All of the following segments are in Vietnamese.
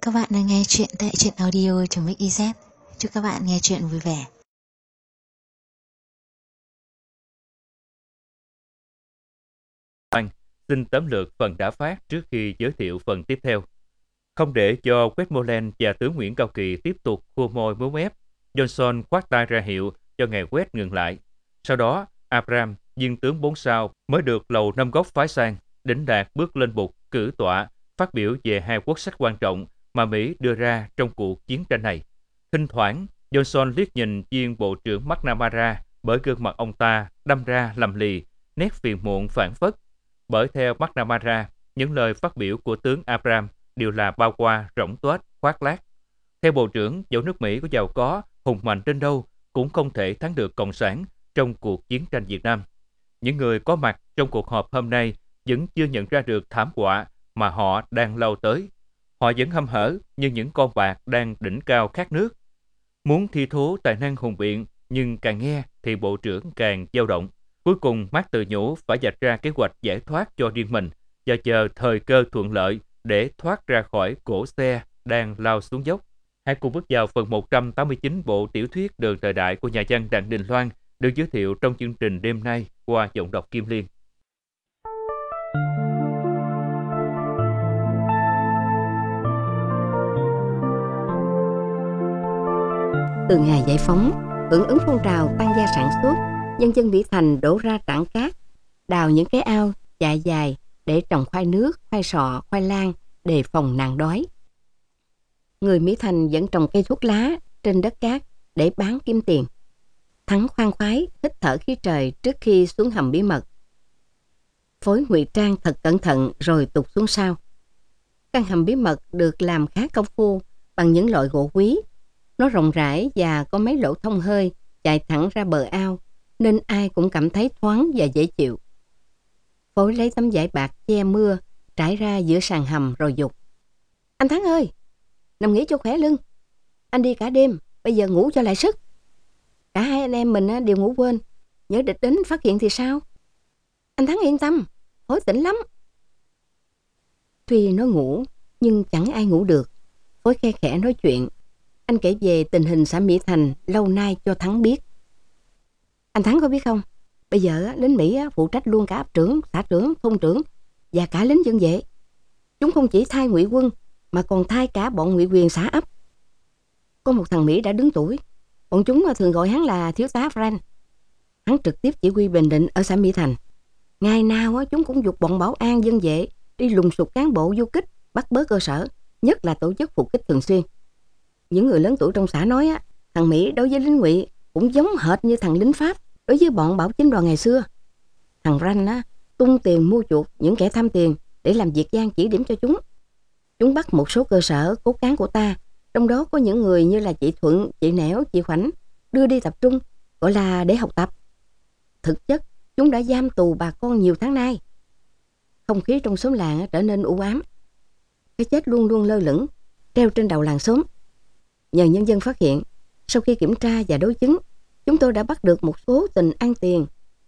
Các bạn đang nghe chuyện tại truyện audio.mix.iz. Chúc các bạn nghe chuyện vui vẻ. Xin tóm lược phần đã phát trước khi giới thiệu phần tiếp theo. Không để cho Westmoreland và tướng Nguyễn Cao Kỳ tiếp tục khua môi múa mép, Johnson khoát tay ra hiệu cho ngài West ngừng lại. Sau đó, Abram, viên tướng 4 sao, mới được lầu năm góc phái sang, đỉnh đạt bước lên bục, cử tọa, phát biểu về hai quốc sách quan trọng mà Mỹ đưa ra trong cuộc chiến tranh này. Thỉnh thoảng, Johnson liếc nhìn viên bộ trưởng McNamara bởi gương mặt ông ta đâm ra lầm lì, nét phiền muộn phảng phất. Bởi theo McNamara, những lời phát biểu của tướng Abram đều là bao qua, rỗng tuếch, khoác lác. Theo bộ trưởng, dẫu nước Mỹ có giàu có, hùng mạnh đến đâu, cũng không thể thắng được Cộng sản trong cuộc chiến tranh Việt Nam. Những người có mặt trong cuộc họp hôm nay vẫn chưa nhận ra được thảm họa mà họ đang lao tới. Họ vẫn hăm hở như những con bạc đang đỉnh cao khát nước. Muốn thi thố tài năng hùng biện, nhưng càng nghe thì bộ trưởng càng dao động. Cuối cùng, Mark tự nhủ phải vạch ra kế hoạch giải thoát cho riêng mình và chờ thời cơ thuận lợi để thoát ra khỏi cỗ xe đang lao xuống dốc. Hãy cùng bước vào phần 189 bộ tiểu thuyết Đường thời đại của nhà văn Đặng Đình Loan, được giới thiệu trong chương trình đêm nay qua giọng đọc Kim Liên. Từ ngày giải phóng, hưởng ứng phong trào tăng gia sản xuất, nhân dân Mỹ Thành đổ ra trảng cát, đào những cái ao chạy dài để trồng khoai nước, khoai sọ, khoai lang đề phòng nạn đói. Người Mỹ Thành vẫn trồng cây thuốc lá trên đất cát để bán kiếm tiền. Thắng khoan khoái hít thở khí trời trước khi xuống hầm bí mật. Phối ngụy trang thật cẩn thận rồi tụt xuống sau. Căn hầm bí mật được làm khá công phu bằng những loại gỗ quý. Nó rộng rãi và có mấy lỗ thông hơi chạy thẳng ra bờ ao, nên ai cũng cảm thấy thoáng và dễ chịu. Phối lấy tấm vải bạc che mưa trải ra giữa sàn hầm rồi dục: "Anh Thắng ơi, nằm nghỉ cho khỏe lưng. Anh đi cả đêm, bây giờ ngủ cho lại sức. Cả hai anh em mình đều ngủ quên, nhớ địch đến phát hiện thì sao? Anh Thắng yên tâm, Phối tỉnh lắm." Tuy nó ngủ, nhưng chẳng ai ngủ được. Phối khe khẽ nói chuyện. Anh kể về tình hình xã Mỹ Thành lâu nay cho Thắng biết. "Anh Thắng có biết không, bây giờ lính Mỹ phụ trách luôn cả ấp trưởng, xã trưởng, thôn trưởng và cả lính dân vệ. Chúng không chỉ thay ngụy quân mà còn thay cả bọn ngụy quyền xã ấp. Có một thằng Mỹ đã đứng tuổi, bọn chúng thường gọi hắn là thiếu tá Frank. Hắn trực tiếp chỉ huy Bình Định ở xã Mỹ Thành. Ngày nào chúng cũng giục bọn bảo an dân vệ đi lùng sục cán bộ du kích, bắt bớ cơ sở, nhất là tổ chức phục kích thường xuyên. Những người lớn tuổi trong xã nói thằng Mỹ đối với lính ngụy cũng giống hệt như thằng lính Pháp đối với bọn bảo chính đoàn ngày xưa. Thằng Ranh tung tiền mua chuộc những kẻ tham tiền để làm việc gian chỉ điểm cho chúng. Chúng bắt một số cơ sở cốt cán của ta, trong đó có những người như là chị Thuận, chị Nẻo, chị Khoảnh, đưa đi tập trung, gọi là để học tập. Thực chất, chúng đã giam tù bà con nhiều tháng nay. Không khí trong xóm làng trở nên u ám. Cái chết luôn luôn lơ lửng, treo trên đầu làng xóm. Nhờ nhân dân phát hiện, sau khi kiểm tra và đối chứng, chúng tôi đã bắt được một số tình ăn tiền,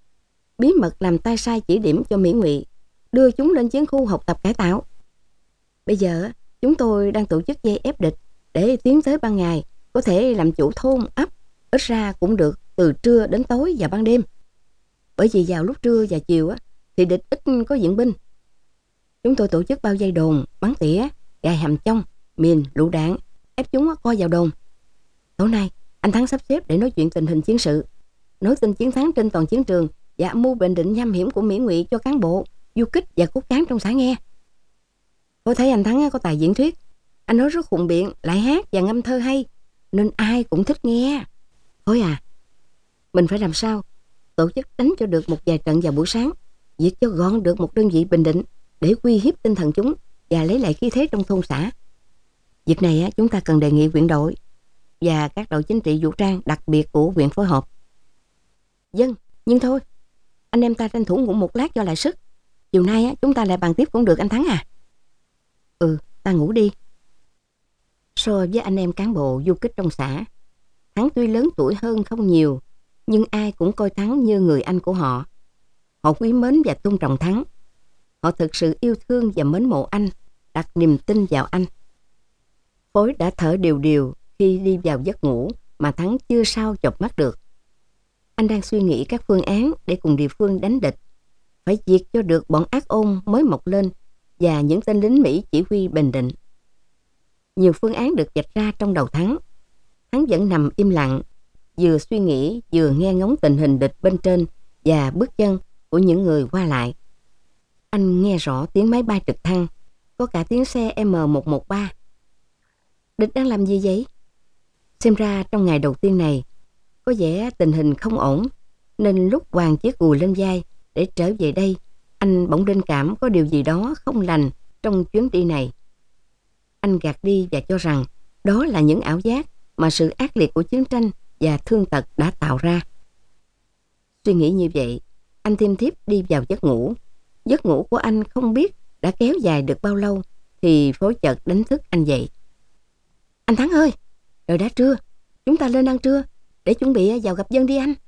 bí mật làm tay sai chỉ điểm cho Mỹ ngụy, đưa chúng lên chiến khu học tập cải tạo. Bây giờ chúng tôi đang tổ chức dây ép địch để tiến tới ban ngày có thể làm chủ thôn ấp, ít ra cũng được từ trưa đến tối và ban đêm. Bởi vì vào lúc trưa và chiều thì địch ít có viện binh. Chúng tôi tổ chức bao dây đồn, bắn tỉa, gài hầm trong, mìn, lựu đạn, ép chúng co vào đồn. Tối nay anh Thắng sắp xếp để nói chuyện tình hình chiến sự, nói tin chiến thắng trên toàn chiến trường và âm mưu Bình Định nham hiểm của Mỹ ngụy cho cán bộ, du kích và cốt cán trong xã nghe. Tôi thấy anh Thắng có tài diễn thuyết. Anh nói rất hùng biện, lại hát và ngâm thơ hay, nên ai cũng thích nghe. Thôi mình phải làm sao tổ chức đánh cho được một vài trận vào buổi sáng, việc cho gọn được một đơn vị Bình Định để uy hiếp tinh thần chúng và lấy lại khí thế trong thôn xã. Việc này chúng ta cần đề nghị huyện đội và các đội chính trị vũ trang đặc biệt của huyện phối hợp. Dân, nhưng thôi, anh em ta tranh thủ ngủ một lát cho lại sức. Chiều nay chúng ta lại bàn tiếp cũng được anh Thắng à? Ta ngủ đi. So với anh em cán bộ du kích trong xã, Thắng tuy lớn tuổi hơn không nhiều, nhưng ai cũng coi Thắng như người anh của họ. Họ quý mến và tôn trọng Thắng. Họ thực sự yêu thương và mến mộ anh, đặt niềm tin vào anh. Phối đã thở đều đều khi đi vào giấc ngủ mà Thắng chưa sao chợp mắt được. Anh đang suy nghĩ các phương án để cùng địa phương đánh địch. Phải diệt cho được bọn ác ôn mới mọc lên và những tên lính Mỹ chỉ huy Bình Định. Nhiều phương án được vạch ra trong đầu Thắng. Hắn vẫn nằm im lặng, vừa suy nghĩ vừa nghe ngóng tình hình địch bên trên và bước chân của những người qua lại. Anh nghe rõ tiếng máy bay trực thăng, có cả tiếng xe M113. Địch đang làm gì vậy? Xem ra trong ngày đầu tiên này, có vẻ tình hình không ổn, nên lúc quàng chiếc gùi lên vai để trở về đây, anh bỗng linh cảm có điều gì đó không lành trong chuyến đi này. Anh gạt đi và cho rằng đó là những ảo giác mà sự ác liệt của chiến tranh và thương tật đã tạo ra. Suy nghĩ như vậy, anh thiêm thiếp đi vào giấc ngủ. Giấc ngủ của anh không biết đã kéo dài được bao lâu thì Phối chợt đánh thức anh dậy. Anh Thắng ơi, trời đã trưa, chúng ta lên ăn trưa để chuẩn bị vào gặp dân đi anh.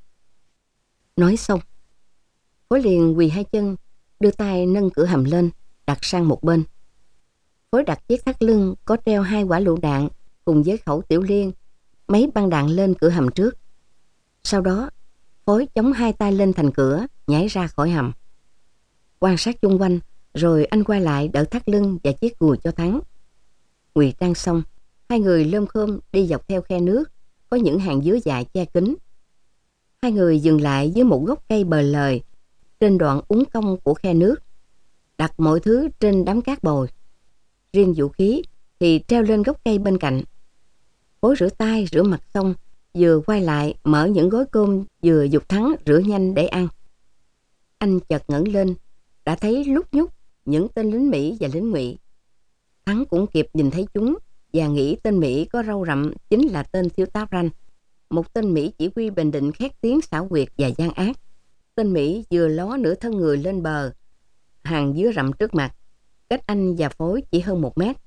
Nói xong, Phối liền quỳ hai chân, đưa tay nâng cửa hầm lên, đặt sang một bên. Phối đặt chiếc thắt lưng có treo 2 quả lựu đạn cùng với khẩu tiểu liên, mấy băng đạn lên cửa hầm trước. Sau đó, Phối chống 2 tay lên thành cửa, nhảy ra khỏi hầm. Quan sát chung quanh, rồi anh quay lại đỡ thắt lưng và chiếc gùi cho Thắng. Ngụy trang xong, hai người lơm khơm đi dọc theo khe nước, có những hàng dứa dại che kín. Hai người dừng lại dưới một gốc cây bờ lời, trên đoạn uốn cong của khe nước, đặt mọi thứ trên đám cát bồi. Riêng vũ khí thì treo lên gốc cây bên cạnh. Phối rửa tay, rửa mặt xong, vừa quay lại mở những gói cơm vừa giục Thắng rửa nhanh để ăn. Anh chợt ngẩng lên, đã thấy lúc nhúc những tên lính Mỹ và lính Ngụy. Thắng cũng kịp nhìn thấy chúng và nghĩ tên Mỹ có râu rậm chính là tên thiếu tá Ranh, một tên Mỹ chỉ huy Bình Định khét tiếng xảo quyệt và gian ác. Tên Mỹ vừa ló nửa thân người lên bờ, hàng dứa rậm trước mặt, cách anh và Phối chỉ hơn 1 mét.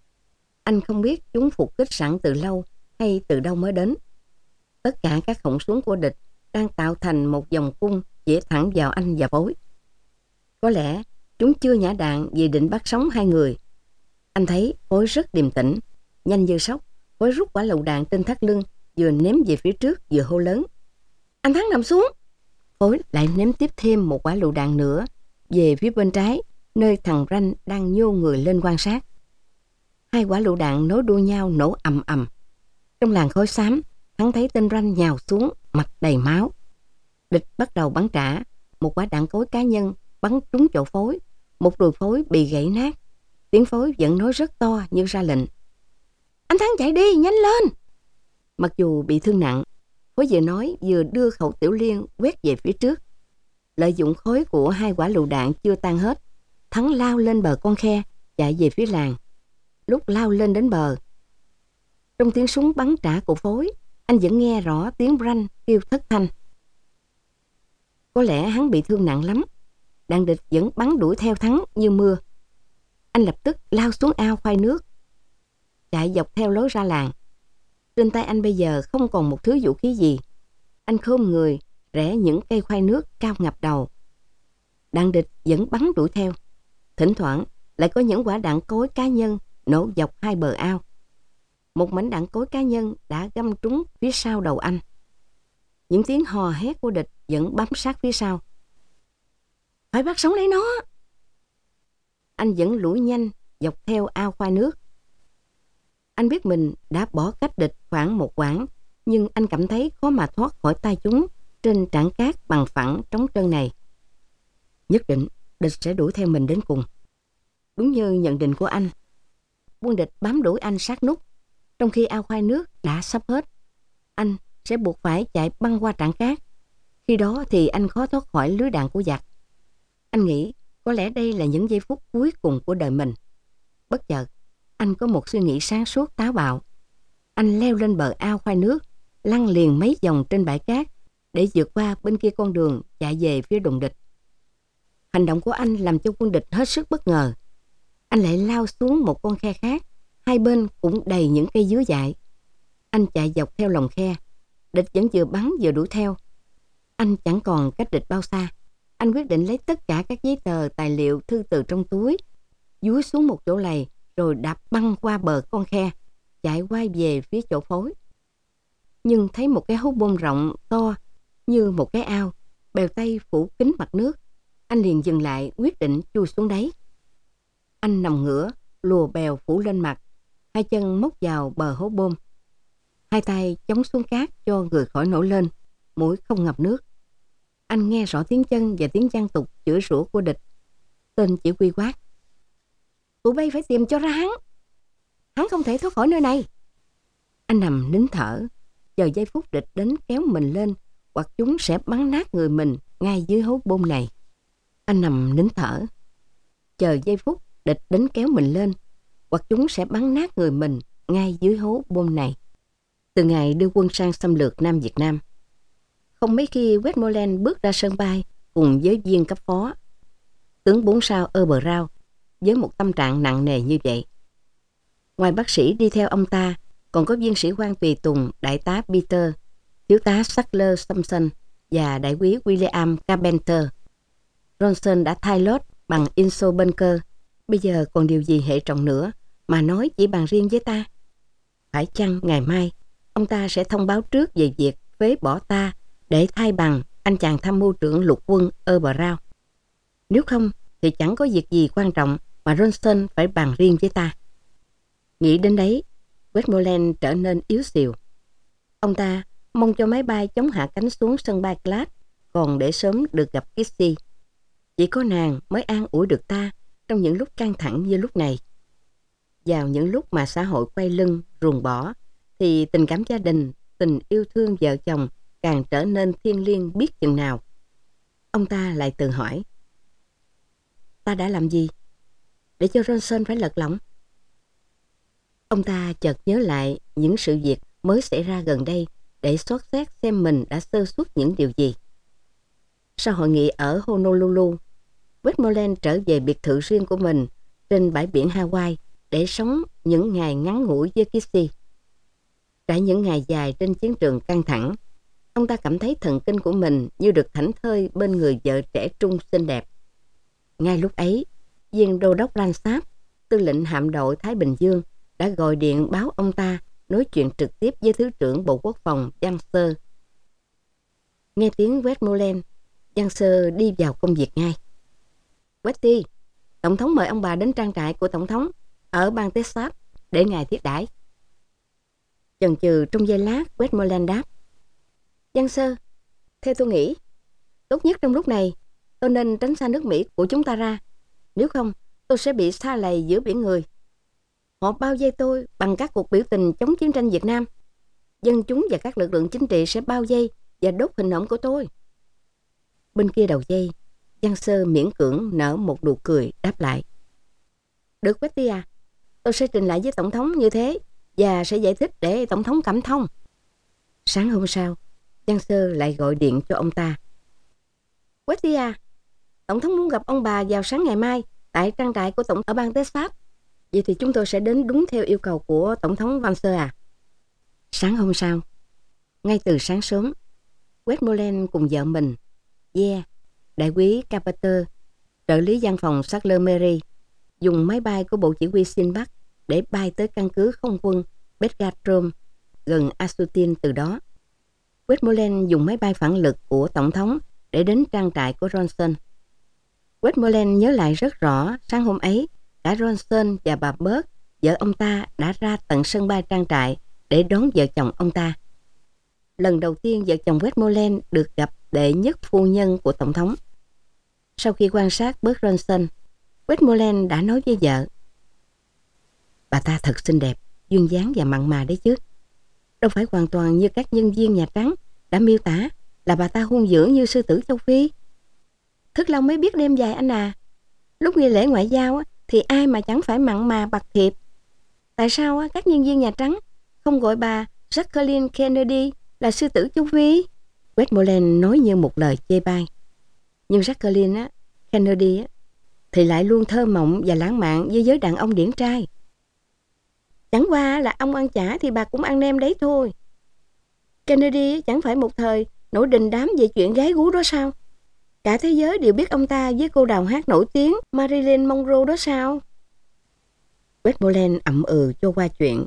Anh không biết chúng phục kích sẵn từ lâu hay từ đâu mới đến. Tất cả các họng súng của địch đang tạo thành một vòng cung chĩa thẳng vào anh và Phối. Có lẽ chúng chưa nhả đạn vì định bắt sống hai người. Anh thấy Phối rất điềm tĩnh, nhanh như sóc. Phối rút quả lựu đạn trên thắt lưng, vừa ném về phía trước vừa hô lớn: Anh Thắng nằm xuống! Phối lại ném tiếp thêm một quả lựu đạn nữa về phía bên trái, nơi thằng Ranh đang nhô người lên quan sát. 2 quả lựu đạn nối đuôi nhau nổ ầm ầm. Trong làn khói xám, Thắng thấy tên Ranh nhào xuống, mặt đầy máu. Địch bắt đầu bắn trả. Một quả đạn cối cá nhân bắn trúng chỗ Phối, một đùi Phối bị gãy nát. Tiếng Phối vẫn nói rất to như ra lệnh: Anh Thắng chạy đi, nhanh lên! Mặc dù bị thương nặng, Phối vừa nói vừa đưa khẩu tiểu liên quét về phía trước. Lợi dụng khói của 2 quả lựu đạn chưa tan hết, Thắng lao lên bờ con khe, chạy về phía làng. Lúc lao lên đến bờ, trong tiếng súng bắn trả của Phối, anh vẫn nghe rõ tiếng Ranh kêu thất thanh. Có lẽ hắn bị thương nặng lắm. Đạn địch vẫn bắn đuổi theo Thắng như mưa. Anh lập tức lao xuống ao khoai nước, chạy dọc theo lối ra làng. Trên tay anh bây giờ không còn một thứ vũ khí gì. Anh khom người rẽ những cây khoai nước cao ngập đầu. Đạn địch vẫn bắn đuổi theo. Thỉnh thoảng lại có những quả đạn cối cá nhân nổ dọc hai bờ ao. Một mảnh đạn cối cá nhân đã găm trúng phía sau đầu anh. Những tiếng hò hét của địch vẫn bám sát phía sau. Phải bắt sống lấy nó! Anh vẫn lủi nhanh dọc theo ao khoai nước. Anh biết mình đã bỏ cách địch khoảng một quãng, nhưng anh cảm thấy khó mà thoát khỏi tay chúng trên trảng cát bằng phẳng trống trơn này. Nhất định địch sẽ đuổi theo mình đến cùng. Đúng như nhận định của anh, quân địch bám đuổi anh sát nút. Trong khi ao khoai nước đã sắp hết, anh sẽ buộc phải chạy băng qua trảng cát. Khi đó thì anh khó thoát khỏi lưới đạn của giặc. Anh nghĩ có lẽ đây là những giây phút cuối cùng của đời mình. Bất chợt, anh có một suy nghĩ sáng suốt táo bạo. Anh leo lên bờ ao khoai nước, lăn liền mấy vòng trên bãi cát để vượt qua bên kia con đường chạy về phía đồn địch. Hành động của anh làm cho quân địch hết sức bất ngờ. Anh lại lao xuống một con khe khác, hai bên cũng đầy những cây dứa dại. Anh chạy dọc theo lòng khe, địch vẫn vừa bắn vừa đuổi theo. Anh chẳng còn cách địch bao xa. Anh quyết định lấy tất cả các giấy tờ, tài liệu, thư từ trong túi, dúi xuống một chỗ lầy, rồi đạp băng qua bờ con khe. chạy quay về phía chỗ phối. Nhưng thấy một cái hố bom rộng to như một cái ao, bèo tây phủ kín mặt nước. Anh liền dừng lại, quyết định chui xuống đáy. Anh nằm ngửa, lùa bèo phủ lên mặt, hai chân móc vào bờ hố bom, hai tay chống xuống cát cho người khỏi nổi lên, mũi không ngập nước. Anh nghe rõ tiếng chân và tiếng vang tục chửi rủa của địch. Tên chỉ huy quát: "Tụi bay phải tìm cho ra hắn. Hắn không thể thoát khỏi nơi này." Anh nằm nín thở, chờ giây phút địch đến kéo mình lên, hoặc chúng sẽ bắn nát người mình ngay dưới hố bom này. Anh nằm nín thở, chờ giây phút địch đến kéo mình lên, hoặc chúng sẽ bắn nát người mình ngay dưới hố bom này. Từ ngày đưa quân sang xâm lược Nam Việt Nam, không mấy khi Westmoreland bước ra sân bay cùng với viên cấp phó, tướng 4 sao Brown, với một tâm trạng nặng nề như vậy. Ngoài bác sĩ đi theo ông ta, còn có viên sĩ quan tùy tùng đại tá Peter, thiếu tá Sackler Thompson và đại úy William Carpenter. Ronson đã thay lót bằng Inso Bunker, bây giờ còn điều gì hệ trọng nữa mà nói chỉ bàn riêng với ta? Phải chăng ngày mai ông ta sẽ thông báo trước về việc phế bỏ ta để thay bằng anh chàng tham mưu trưởng lục quân Brown? Nếu không thì chẳng có việc gì quan trọng mà Ronson phải bàn riêng với ta. Nghĩ đến đấy, Westmoreland trở nên yếu xìu. Ông ta mong cho máy bay chống hạ cánh xuống sân bay Clark, còn để sớm được gặp Kissy. Chỉ có nàng mới an ủi được ta trong những lúc căng thẳng như lúc này. Vào những lúc mà xã hội quay lưng, ruồng bỏ, thì tình cảm gia đình, tình yêu thương vợ chồng càng trở nên thiêng liêng biết chừng nào. Ông ta lại tự hỏi: ta đã làm gì để cho Ronson phải lật lọng? Ông ta chợt nhớ lại những sự việc mới xảy ra gần đây để xót xét xem mình đã sơ suất những điều gì. Sau hội nghị ở Honolulu, Westmoreland trở về biệt thự riêng của mình trên bãi biển Hawaii để sống những ngày ngắn ngủi với Kissy. Trải những ngày dài trên chiến trường căng thẳng, ông ta cảm thấy thần kinh của mình như được thảnh thơi bên người vợ trẻ trung xinh đẹp. Ngay lúc ấy, viên đô đốc Landsap, tư lệnh hạm đội Thái Bình Dương, đã gọi điện báo ông ta nói chuyện trực tiếp với Thứ trưởng Bộ Quốc phòng Giang Sơ. Nghe tiếng Westmoreland, Giang Sơ đi vào công việc ngay. Westy, Tổng thống mời ông bà đến trang trại của Tổng thống ở bang Texas để ngài thiết đãi. Chần chừ trong giây lát, Westmoreland đáp: Giang Sơ, theo tôi nghĩ, tốt nhất trong lúc này tôi nên tránh xa nước Mỹ của chúng ta ra. Nếu không, tôi sẽ bị sa lầy giữa biển người. Họ bao vây tôi bằng các cuộc biểu tình chống chiến tranh Việt Nam. Dân chúng và các lực lượng chính trị sẽ bao vây và đốt hình ảnh của tôi. Bên kia đầu dây, Giang Sơ miễn cưỡng nở một nụ cười đáp lại: Được Westy à, tôi sẽ trình lại với Tổng thống như thế và sẽ giải thích để Tổng thống cảm thông. Sáng hôm sau, Giang Sơ lại gọi điện cho ông ta: Westy à, Tổng thống muốn gặp ông bà vào sáng ngày mai tại trang trại của Tổng ở bang Texas. Vậy thì chúng tôi sẽ đến đúng theo yêu cầu của Tổng thống Vance à. Sáng hôm sau, ngay từ sáng sớm, Westmoreland cùng vợ mình, đại úy Carpenter, trợ lý văn phòng Sackler Mary, dùng máy bay của Bộ Chỉ huy Sinbad để bay tới căn cứ không quân Bedgatrom gần Asutin. Từ đó, Westmoreland dùng máy bay phản lực của Tổng thống để đến trang trại của Ronson. Westmoreland nhớ lại rất rõ sáng hôm ấy, cả Ronson và bà Burt, vợ ông ta, đã ra tận sân bay trang trại để đón vợ chồng ông ta. Lần đầu tiên vợ chồng Westmoreland được gặp đệ nhất phu nhân của Tổng thống. Sau khi quan sát Burt Ronson, Westmoreland đã nói với vợ: Bà ta thật xinh đẹp, duyên dáng và mặn mà đấy chứ. Đâu phải hoàn toàn như các nhân viên Nhà Trắng đã miêu tả là bà ta hung dữ như sư tử châu Phi. Thức Long mới biết đêm dài anh à. Lúc nghi lễ ngoại giao thì ai mà chẳng phải mặn mà bạc thiệp. Tại sao các nhân viên Nhà Trắng không gọi bà Jacqueline Kennedy là sư tử châu Phi? Westmoreland nói như một lời chê bai. Nhưng Jacqueline Kennedy thì lại luôn thơ mộng và lãng mạn với giới đàn ông điển trai. Chẳng qua là ông ăn chả thì bà cũng ăn nem đấy thôi. Kennedy chẳng phải một thời nổi đình đám về chuyện gái gú đó sao? Cả thế giới đều biết ông ta với cô đào hát nổi tiếng Marilyn Monroe đó sao? Westmoreland ậm ừ cho qua chuyện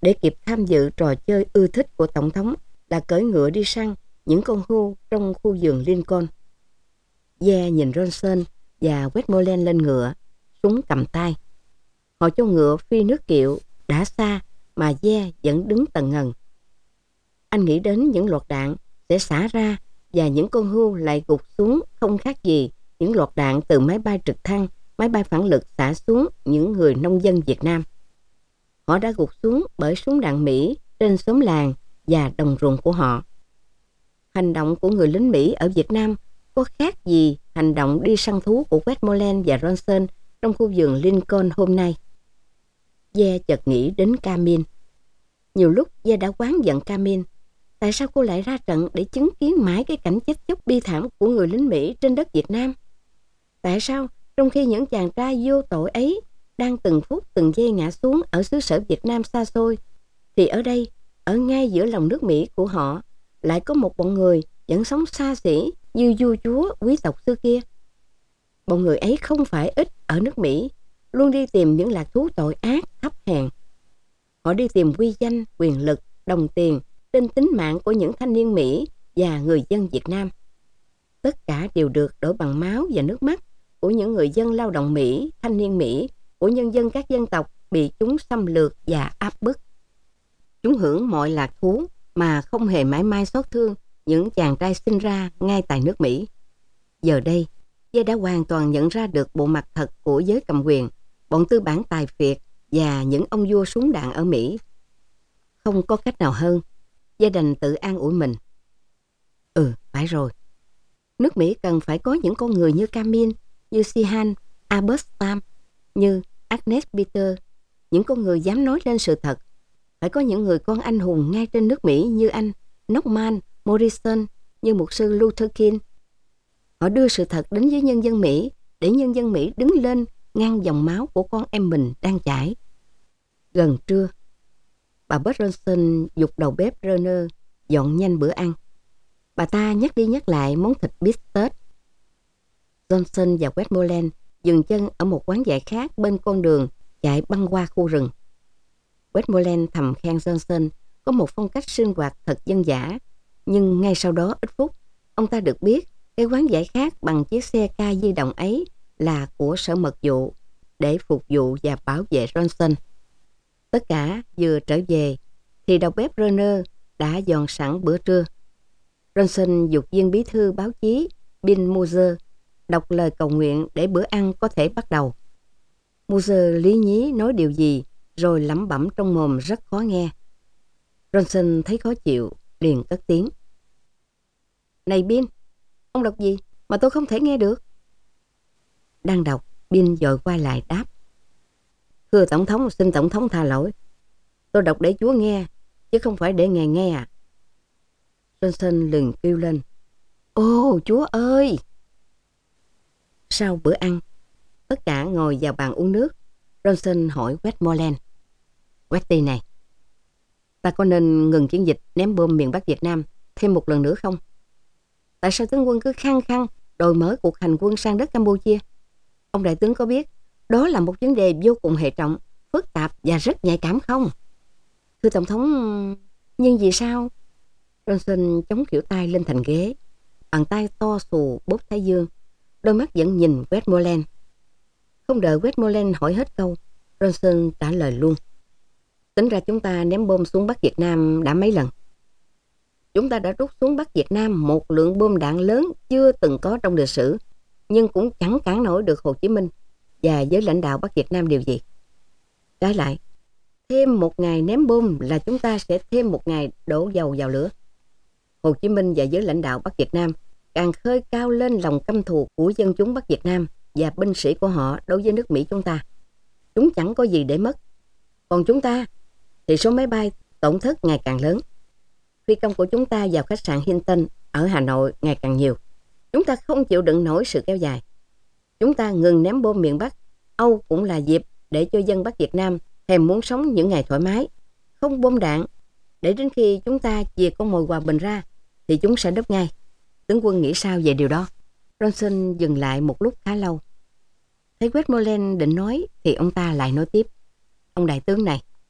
để kịp tham dự trò chơi ưa thích của Tổng thống là cưỡi ngựa đi săn những con hươu trong khu vườn Lincoln. Ye nhìn Johnson và Westmoreland lên ngựa, súng cầm tay. Họ cho ngựa phi nước kiệu đã xa mà Ye vẫn đứng tần ngần. Anh nghĩ đến những loạt đạn sẽ xả ra và những con hươu lại gục xuống không khác gì những loạt đạn từ máy bay trực thăng, máy bay phản lực xả xuống những người nông dân Việt Nam. Họ đã gục xuống bởi súng đạn Mỹ trên xóm làng và đồng ruộng của họ. Hành động của người lính Mỹ ở Việt Nam có khác gì hành động đi săn thú của Westmoreland và Johnson trong khu vườn Lincoln hôm nay? Ye chợt nghĩ đến Camille. Nhiều lúc Ye đã oán giận Camille. Tại sao cô lại ra trận để chứng kiến mãi cái cảnh chết chóc bi thảm của người lính Mỹ trên đất Việt Nam? Tại sao trong khi những chàng trai vô tội ấy đang từng phút từng giây ngã xuống ở xứ sở Việt Nam xa xôi, thì ở đây, ở ngay giữa lòng nước Mỹ của họ, lại có một bọn người vẫn sống xa xỉ như vua chúa quý tộc xưa kia? Bọn người ấy không phải ít ở nước Mỹ, luôn đi tìm những lạc thú tội ác thấp hèn. Họ đi tìm uy danh, quyền lực, đồng tiền trên tính mạng của những thanh niên Mỹ và người dân Việt Nam. Tất cả đều được đổi bằng máu và nước mắt của những người dân lao động Mỹ, thanh niên Mỹ, của nhân dân các dân tộc bị chúng xâm lược và áp bức. Chúng hưởng mọi lạc thú mà không hề mãi mai xót thương những chàng trai sinh ra ngay tại nước Mỹ. Giờ đây, Ye đã hoàn toàn nhận ra được bộ mặt thật của giới cầm quyền, bọn tư bản tài phiệt và những ông vua súng đạn ở Mỹ. Không có cách nào hơn, Ye đành tự an ủi mình. Phải rồi. Nước Mỹ cần phải có những con người như Camille, như Sihan Aberstam, như Agnes Peter, những con người dám nói lên sự thật. Phải có những người con anh hùng ngay trên nước Mỹ như anh Norman Morrison, như mục sư Luther King. Họ đưa sự thật đến với nhân dân Mỹ để nhân dân Mỹ đứng lên ngăn dòng máu của con em mình đang chảy. Gần trưa, bà Beth Johnson giục đầu bếp Runner dọn nhanh bữa ăn. Bà ta nhắc đi nhắc lại món thịt bít tết. Johnson và Westmoreland dừng chân ở một quán dạy khác bên con đường chạy băng qua khu rừng. Westmoreland thầm khen Johnson có một phong cách sinh hoạt thật dân dã, nhưng ngay sau đó ít phút, ông ta được biết cái quán dạy khác bằng chiếc xe ca di động ấy là của sở mật vụ để phục vụ và bảo vệ Johnson. Tất cả vừa trở về thì đầu bếp Runner đã dọn sẵn bữa trưa. Johnson giục viên bí thư báo chí Bill Moser đọc lời cầu nguyện để bữa ăn có thể bắt đầu. Moser lý nhí nói điều gì rồi lẩm bẩm trong mồm rất khó nghe. Johnson thấy khó chịu, liền cất tiếng. Này Bill, ông đọc gì mà tôi không thể nghe được? Đang đọc, Bill vội quay lại đáp. Thưa Tổng thống, xin Tổng thống tha lỗi. Tôi đọc để Chúa nghe, chứ không phải để ngài nghe à. Johnson liền kêu lên. Ô, Chúa ơi! Sau bữa ăn, tất cả ngồi vào bàn uống nước. Johnson hỏi Westmoreland. Westy này, ta có nên ngừng chiến dịch ném bom miền Bắc Việt Nam thêm một lần nữa không? Tại sao tướng quân cứ khăng khăng đòi mở cuộc hành quân sang đất Campuchia? Ông đại tướng có biết đó là một vấn đề vô cùng hệ trọng, phức tạp và rất nhạy cảm không? Thưa Tổng thống, nhưng vì sao? Johnson chống khuỷu tay lên thành ghế, bàn tay to xù bóp thái dương, đôi mắt vẫn nhìn Westmoreland. Không đợi Westmoreland hỏi hết câu, Johnson trả lời luôn. Tính ra chúng ta ném bom xuống Bắc Việt Nam đã mấy lần. Chúng ta đã rút xuống Bắc Việt Nam một lượng bom đạn lớn chưa từng có trong lịch sử, nhưng cũng chẳng cản nổi được Hồ Chí Minh và giới lãnh đạo Bắc Việt Nam điều gì. Trái lại, thêm một ngày ném bom là chúng ta sẽ thêm một ngày đổ dầu vào lửa. Hồ Chí Minh và giới lãnh đạo Bắc Việt Nam càng khơi cao lên lòng căm thù của dân chúng Bắc Việt Nam và binh sĩ của họ đối với nước Mỹ chúng ta. Chúng chẳng có gì để mất. Còn chúng ta thì số máy bay tổn thất ngày càng lớn. Phi công của chúng ta vào khách sạn Hilton ở Hà Nội ngày càng nhiều. Chúng ta không chịu đựng nổi sự kéo dài. Chúng ta ngừng ném bom miền Bắc, Âu cũng là dịp để cho dân Bắc Việt Nam thèm muốn sống những ngày thoải mái, không bom đạn, để đến khi chúng ta chìa con mồi hòa bình ra thì chúng sẽ đớp ngay. Tướng quân nghĩ sao về điều đó? Johnson dừng lại một lúc khá lâu. Thấy Westmoreland định nói thì ông ta lại nói tiếp. Ông đại tướng này,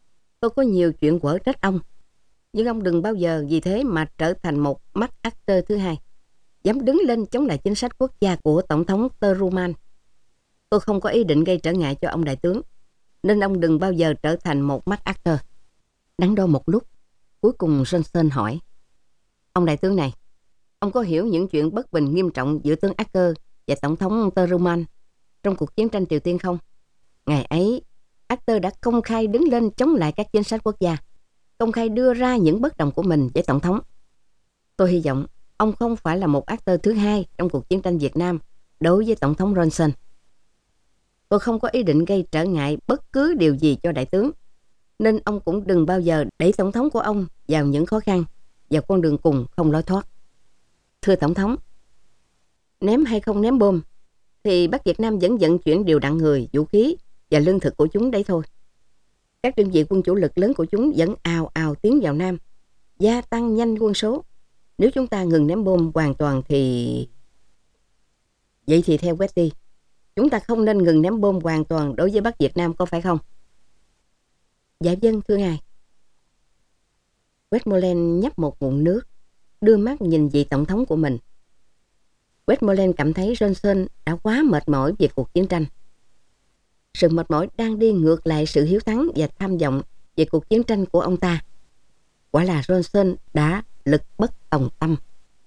tôi có nhiều chuyện quở trách ông. Nhưng ông đừng bao giờ vì thế mà trở thành một MacArthur thứ hai, dám đứng lên chống lại chính sách quốc gia của Tổng thống Truman. Tôi không có ý định gây trở ngại cho ông đại tướng, nên ông đừng bao giờ trở thành một MacArthur. Đắn đo một lúc, cuối cùng Johnson hỏi: Ông đại tướng này, ông có hiểu những chuyện bất bình nghiêm trọng giữa tướng Arthur và Tổng thống Truman trong cuộc chiến tranh Triều Tiên không? Ngày ấy, Arthur đã công khai đứng lên chống lại các chính sách quốc gia, công khai đưa ra những bất đồng của mình với Tổng thống. Tôi hy vọng ông không phải là một Arthur thứ hai trong cuộc chiến tranh Việt Nam đối với Tổng thống Johnson. Tôi không có ý định gây trở ngại bất cứ điều gì cho đại tướng, nên ông cũng đừng bao giờ đẩy Tổng thống của ông vào những khó khăn, vào con đường cùng không lối thoát. Thưa Tổng thống, ném hay không ném bom, thì Bắc Việt Nam vẫn vận chuyển điều đặn người, vũ khí và lương thực của chúng đấy thôi. Các đơn vị quân chủ lực lớn của chúng vẫn ào ào tiến vào Nam, gia tăng nhanh quân số. Nếu chúng ta ngừng ném bom hoàn toàn thì... Vậy thì theo Westy, chúng ta không nên ngừng ném bom hoàn toàn đối với Bắc Việt Nam, có phải không? Dạ vâng, thưa ngài. Westmoreland nhấp một ngụm nước, đưa mắt nhìn vị tổng thống của mình. Westmoreland cảm thấy Johnson đã quá mệt mỏi về cuộc chiến tranh. Sự mệt mỏi đang đi ngược lại sự hiếu thắng và tham vọng về cuộc chiến tranh của ông ta. Quả là Johnson đã lực bất tòng tâm.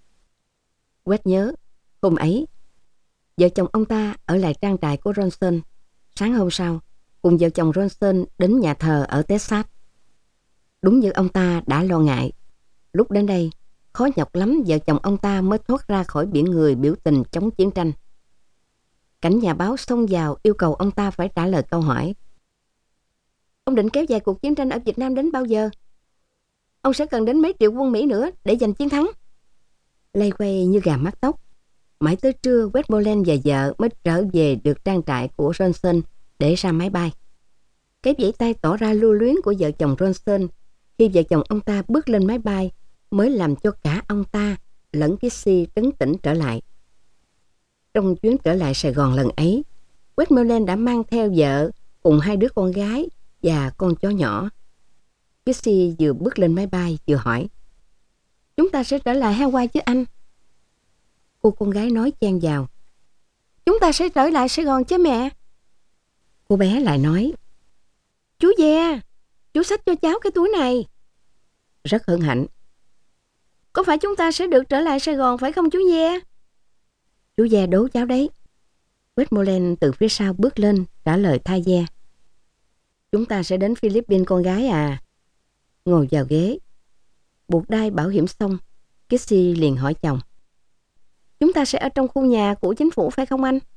West nhớ, hôm ấy, vợ chồng ông ta ở lại trang trại của Johnson. Sáng hôm sau, cùng vợ chồng Johnson đến nhà thờ ở Texas. Đúng như ông ta đã lo ngại, lúc đến đây, khó nhọc lắm vợ chồng ông ta mới thoát ra khỏi biển người biểu tình chống chiến tranh. Cảnh nhà báo xông vào yêu cầu ông ta phải trả lời câu hỏi: Ông định kéo dài cuộc chiến tranh ở Việt Nam đến bao giờ? Ông sẽ cần đến mấy triệu quân Mỹ nữa để giành chiến thắng. Lây quay như gà mắc tóc. Mãi tới trưa, Westmoreland và vợ mới trở về được trang trại của Johnson để ra máy bay. Cái vẫy tay tỏ ra lưu luyến của vợ chồng Johnson khi vợ chồng ông ta bước lên máy bay mới làm cho cả ông ta lẫn Kissy trấn tĩnh trở lại. Trong chuyến trở lại Sài Gòn lần ấy, Westmoreland đã mang theo vợ cùng 2 đứa con gái và con chó nhỏ. Kissy vừa bước lên máy bay vừa hỏi: Chúng ta sẽ trở lại Hawaii chứ anh? Cô con gái nói chen vào: Chúng ta sẽ trở lại Sài Gòn chứ mẹ. Cô bé lại nói: Chú Ve, chú xách cho cháu cái túi này. Rất hân hạnh. Có phải chúng ta sẽ được trở lại Sài Gòn phải không chú Ve? Chú Ve đố cháu đấy. Westmoreland từ phía sau bước lên trả lời thay Ve: Chúng ta sẽ đến Philippines con gái à. Ngồi vào ghế, buộc đai bảo hiểm xong, Kissy liền hỏi chồng: Chúng ta sẽ ở trong khu nhà của chính phủ phải không anh?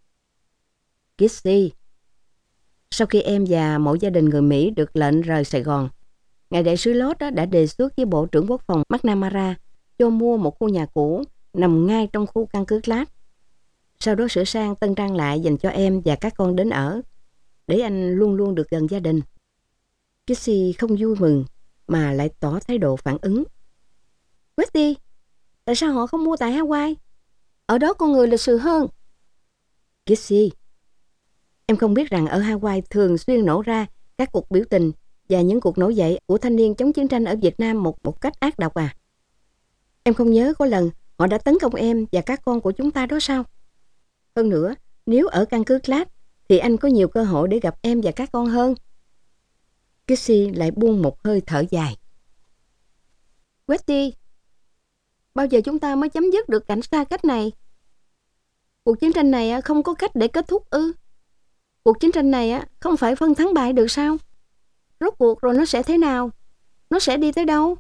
Kissy, sau khi em và mỗi gia đình người Mỹ được lệnh rời Sài Gòn, ngài đại sứ Lót đã đề xuất với Bộ trưởng Quốc phòng McNamara cho mua một khu nhà cũ nằm ngay trong khu căn cứ Clark. Sau đó sửa sang tân trang lại dành cho em và các con đến ở, để anh luôn luôn được gần gia đình. Kissy không vui mừng mà lại tỏ thái độ phản ứng: Westy, tại sao họ không mua tại Hawaii? Ở đó con người lịch sự hơn. Kissy, em không biết rằng ở Hawaii thường xuyên nổ ra các cuộc biểu tình và những cuộc nổi dậy của thanh niên chống chiến tranh ở Việt Nam một cách ác độc à? Em không nhớ có lần họ đã tấn công em và các con của chúng ta đó sao? Hơn nữa, nếu ở căn cứ Clark thì anh có nhiều cơ hội để gặp em và các con hơn. Kissy lại buông một hơi thở dài. Westy, bao giờ chúng ta mới chấm dứt được cảnh xa cách này? Cuộc chiến tranh này không có cách để kết thúc ư? Cuộc chiến tranh này không phải phân thắng bại được sao? Rốt cuộc rồi nó sẽ thế nào? Nó sẽ đi tới đâu?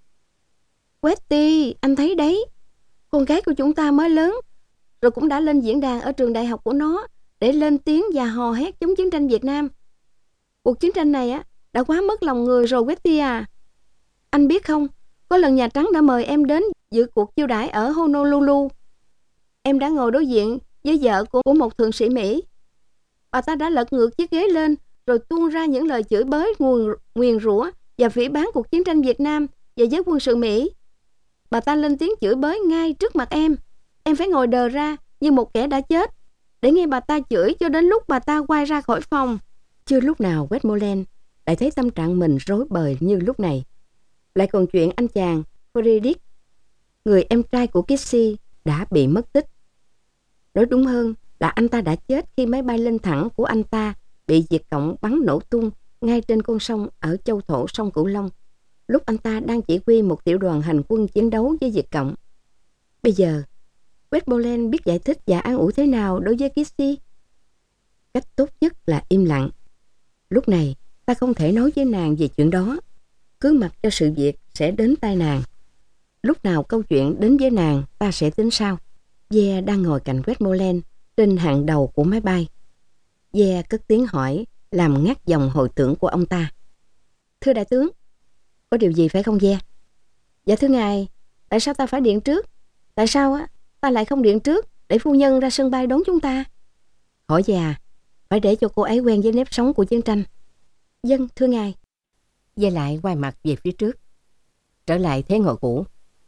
Westy, anh thấy đấy, con gái của chúng ta mới lớn, rồi cũng đã lên diễn đàn ở trường đại học của nó để lên tiếng và hò hét chống chiến tranh Việt Nam. Cuộc chiến tranh này đã quá mất lòng người rồi Westy à. Anh biết không, có lần Nhà Trắng đã mời em đến dự cuộc chiêu đãi ở Honolulu. Em đã ngồi đối diện với vợ của một thượng sĩ Mỹ. Bà ta đã lật ngược chiếc ghế lên rồi tuôn ra những lời chửi bới, nguyền rủa và phỉ báng cuộc chiến tranh Việt Nam và giới quân sự Mỹ. Bà ta lên tiếng chửi bới ngay trước mặt em. Em phải ngồi đờ ra như một kẻ đã chết để nghe bà ta chửi cho đến lúc bà ta quay ra khỏi phòng. Chưa lúc nào Westmoreland lại thấy tâm trạng mình rối bời như lúc này. Lại còn chuyện anh chàng Frederick, người em trai của Kissy, đã bị mất tích. Nói đúng hơn là anh ta đã chết khi máy bay lên thẳng của anh ta bị Việt Cộng bắn nổ tung ngay trên con sông ở châu thổ sông Cửu Long, lúc anh ta đang chỉ huy một tiểu đoàn hành quân chiến đấu với Việt Cộng. Bây giờ, Westmoreland biết giải thích và an ủi thế nào đối với Kissy? Cách tốt nhất là im lặng. Lúc này, ta không thể nói với nàng về chuyện đó. Cứ mặc cho sự việc sẽ đến tai nàng. Lúc nào câu chuyện đến với nàng, ta sẽ tính sau. Ve đang ngồi cạnh Westmoreland trên hàng đầu của máy bay. Ve cất tiếng hỏi, làm ngắt dòng hồi tưởng của ông ta. Thưa đại tướng, có điều gì phải không Ve? Dạ thưa ngài, tại sao ta phải điện trước? Tại sao ta lại không điện trước để phu nhân ra sân bay đón chúng ta? Hỏi già, phải để cho cô ấy quen với nếp sống của chiến tranh. Vâng, thưa ngài. Ve lại quay mặt về phía trước, trở lại thế ngồi cũ.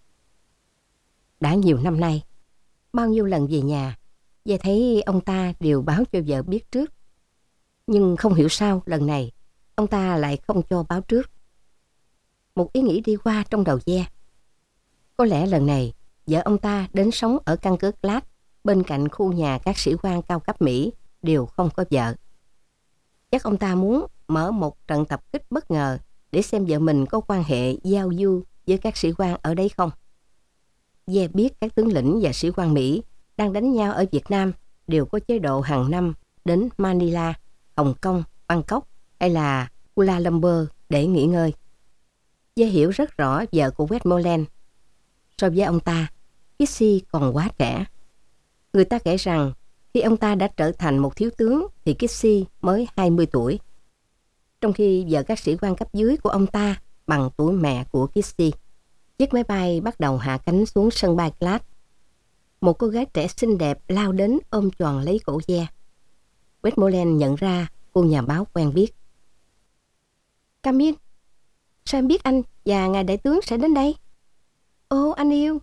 Đã nhiều năm nay, bao nhiêu lần về nhà, Ve thấy ông ta đều báo cho vợ biết trước. Nhưng không hiểu sao lần này, ông ta lại không cho báo trước. Một ý nghĩ đi qua trong đầu Ve. Có lẽ lần này, vợ ông ta đến sống ở căn cứ Clark bên cạnh khu nhà các sĩ quan cao cấp Mỹ đều không có vợ. Chắc ông ta muốn mở một trận tập kích bất ngờ để xem vợ mình có quan hệ giao du với các sĩ quan ở đây không. Ve biết các tướng lĩnh và sĩ quan Mỹ đang đánh nhau ở Việt Nam đều có chế độ hàng năm đến Manila, Hồng Kông, Bangkok hay là Kuala Lumpur để nghỉ ngơi. Ve hiểu rất rõ vợ của Westmoreland. So với ông ta, Kissy còn quá trẻ. Người ta kể rằng khi ông ta đã trở thành một thiếu tướng thì Kissy mới 20 tuổi. Trong khi vợ các sĩ quan cấp dưới của ông ta bằng tuổi mẹ của Kissy. Chiếc máy bay bắt đầu hạ cánh xuống sân bay Clark. Một cô gái trẻ xinh đẹp lao đến ôm choàng lấy cổ Ve. Westmoreland nhận ra cô nhà báo quen biết. Camille, sao em biết anh và ngài đại tướng sẽ đến đây? Ô anh yêu,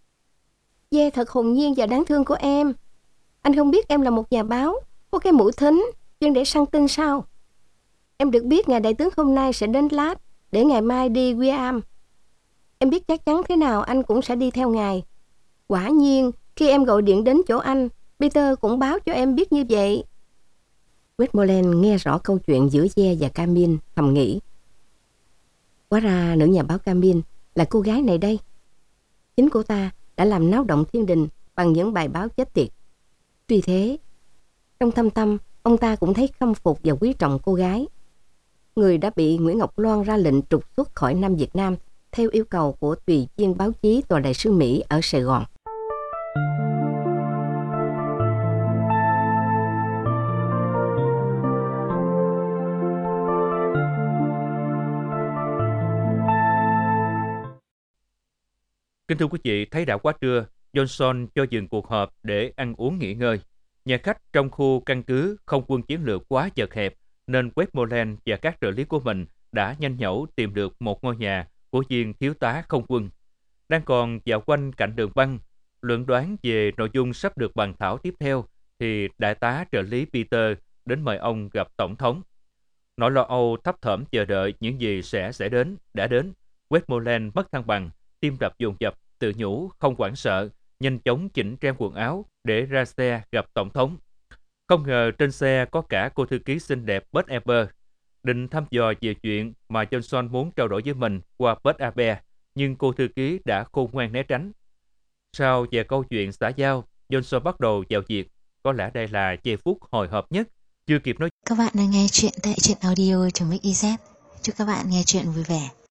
Ve thật hồn nhiên và đáng thương của em. Anh không biết em là một nhà báo, có cái mũi thính, chuyên để săn tin sao? Em được biết ngài đại tướng hôm nay sẽ đến Lát để ngày mai đi Guam. Em biết chắc chắn thế nào anh cũng sẽ đi theo ngài. Quả nhiên, khi em gọi điện đến chỗ anh, Peter cũng báo cho em biết như vậy. Westmoreland nghe rõ câu chuyện giữa Ve và Camille, thầm nghĩ. Hóa ra nữ nhà báo Camille là cô gái này đây. Chính cô ta đã làm náo động thiên đình bằng những bài báo chết tiệt. Tuy thế, trong thâm tâm, ông ta cũng thấy khâm phục và quý trọng cô gái. Người đã bị Nguyễn Ngọc Loan ra lệnh trục xuất khỏi Nam Việt Nam theo yêu cầu của tùy viên báo chí tòa đại sứ Mỹ ở Sài Gòn. Kính thưa quý vị, thấy đã quá trưa, Johnson cho dừng cuộc họp để ăn uống nghỉ ngơi. Nhà khách trong khu căn cứ không quân chiến lược quá chật hẹp, nên Westmoreland và các trợ lý của mình đã nhanh nhẩu tìm được một ngôi nhà của viên thiếu tá không quân. Đang còn dạo quanh cạnh đường băng, luận đoán về nội dung sắp được bàn thảo tiếp theo, thì đại tá trợ lý Peter đến mời ông gặp Tổng thống. Nỗi lo âu thấp thỏm chờ đợi những gì sẽ đến, đã đến. Westmoreland mất thăng bằng, tim đập dồn dập, tự nhủ không hoảng sợ, nhanh chóng chỉnh trang quần áo để ra xe gặp Tổng thống. Không ngờ trên xe có cả cô thư ký xinh đẹp Beth Eber. Định thăm dò về chuyện mà Johnson muốn trao đổi với mình qua Beth Eber, nhưng cô thư ký đã khôn ngoan né tránh. Sau vài câu chuyện xã giao, Johnson bắt đầu vào việc. Có lẽ đây là giây phút hồi hộp nhất. Chưa kịp nói. Các bạn đang nghe chuyện tại truyện audio.mix.iz. Chúc các bạn nghe chuyện vui vẻ.